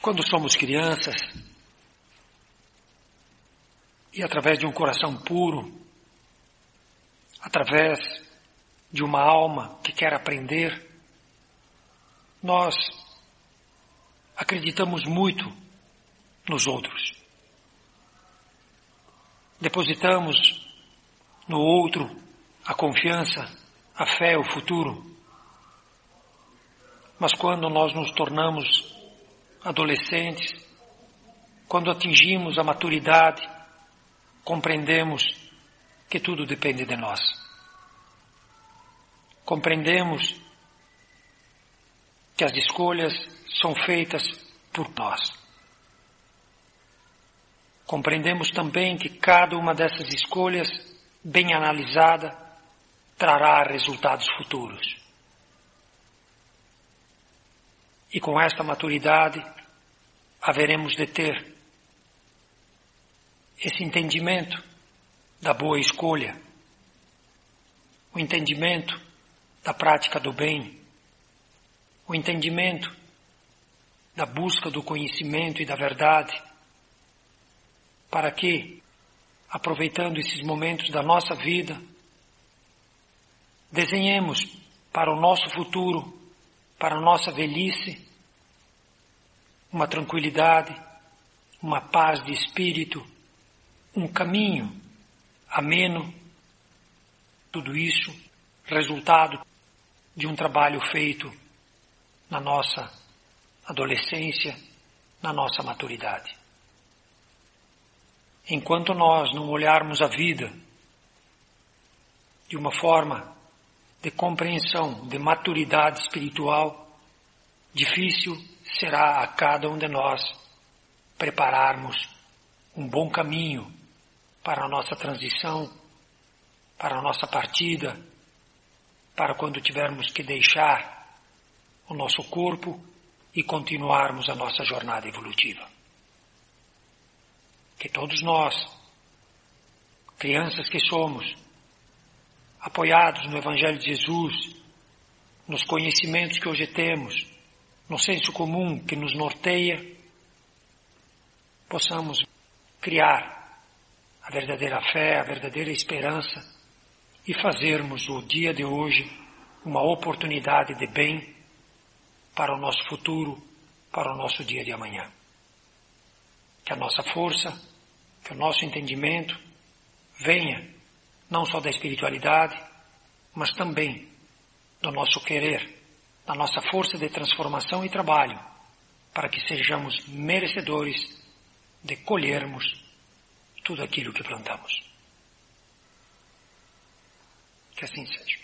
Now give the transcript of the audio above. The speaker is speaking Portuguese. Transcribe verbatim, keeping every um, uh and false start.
Quando somos crianças, e através de um coração puro, através de uma alma que quer aprender, nós acreditamos muito nos outros. Depositamos no outro a confiança, a fé, o futuro. Mas quando nós nos tornamos adolescentes, quando atingimos a maturidade, compreendemos que tudo depende de nós. Compreendemos que as escolhas são feitas por nós. Compreendemos também que cada uma dessas escolhas, bem analisada, trará resultados futuros. E com esta maturidade, haveremos de ter esse entendimento da boa escolha, o entendimento da prática do bem, o entendimento da busca do conhecimento e da verdade, para que, aproveitando esses momentos da nossa vida, desenhemos para o nosso futuro, para a nossa velhice, uma tranquilidade, uma paz de espírito, um caminho ameno, tudo isso resultado de um trabalho feito na nossa adolescência, na nossa maturidade. Enquanto nós não olharmos a vida de uma forma de compreensão, de maturidade espiritual, difícil será a cada um de nós prepararmos um bom caminho para a nossa transição, para a nossa partida, para quando tivermos que deixar o nosso corpo e continuarmos a nossa jornada evolutiva. Que todos nós, crianças que somos, apoiados no Evangelho de Jesus, nos conhecimentos que hoje temos, no senso comum que nos norteia, possamos criar a verdadeira fé, a verdadeira esperança e fazermos o dia de hoje uma oportunidade de bem para o nosso futuro, para o nosso dia de amanhã. Que a nossa força, que o nosso entendimento venha não só da espiritualidade, mas também do nosso querer, da nossa força de transformação e trabalho, para que sejamos merecedores de colhermos tudo aquilo que plantamos. Que assim seja.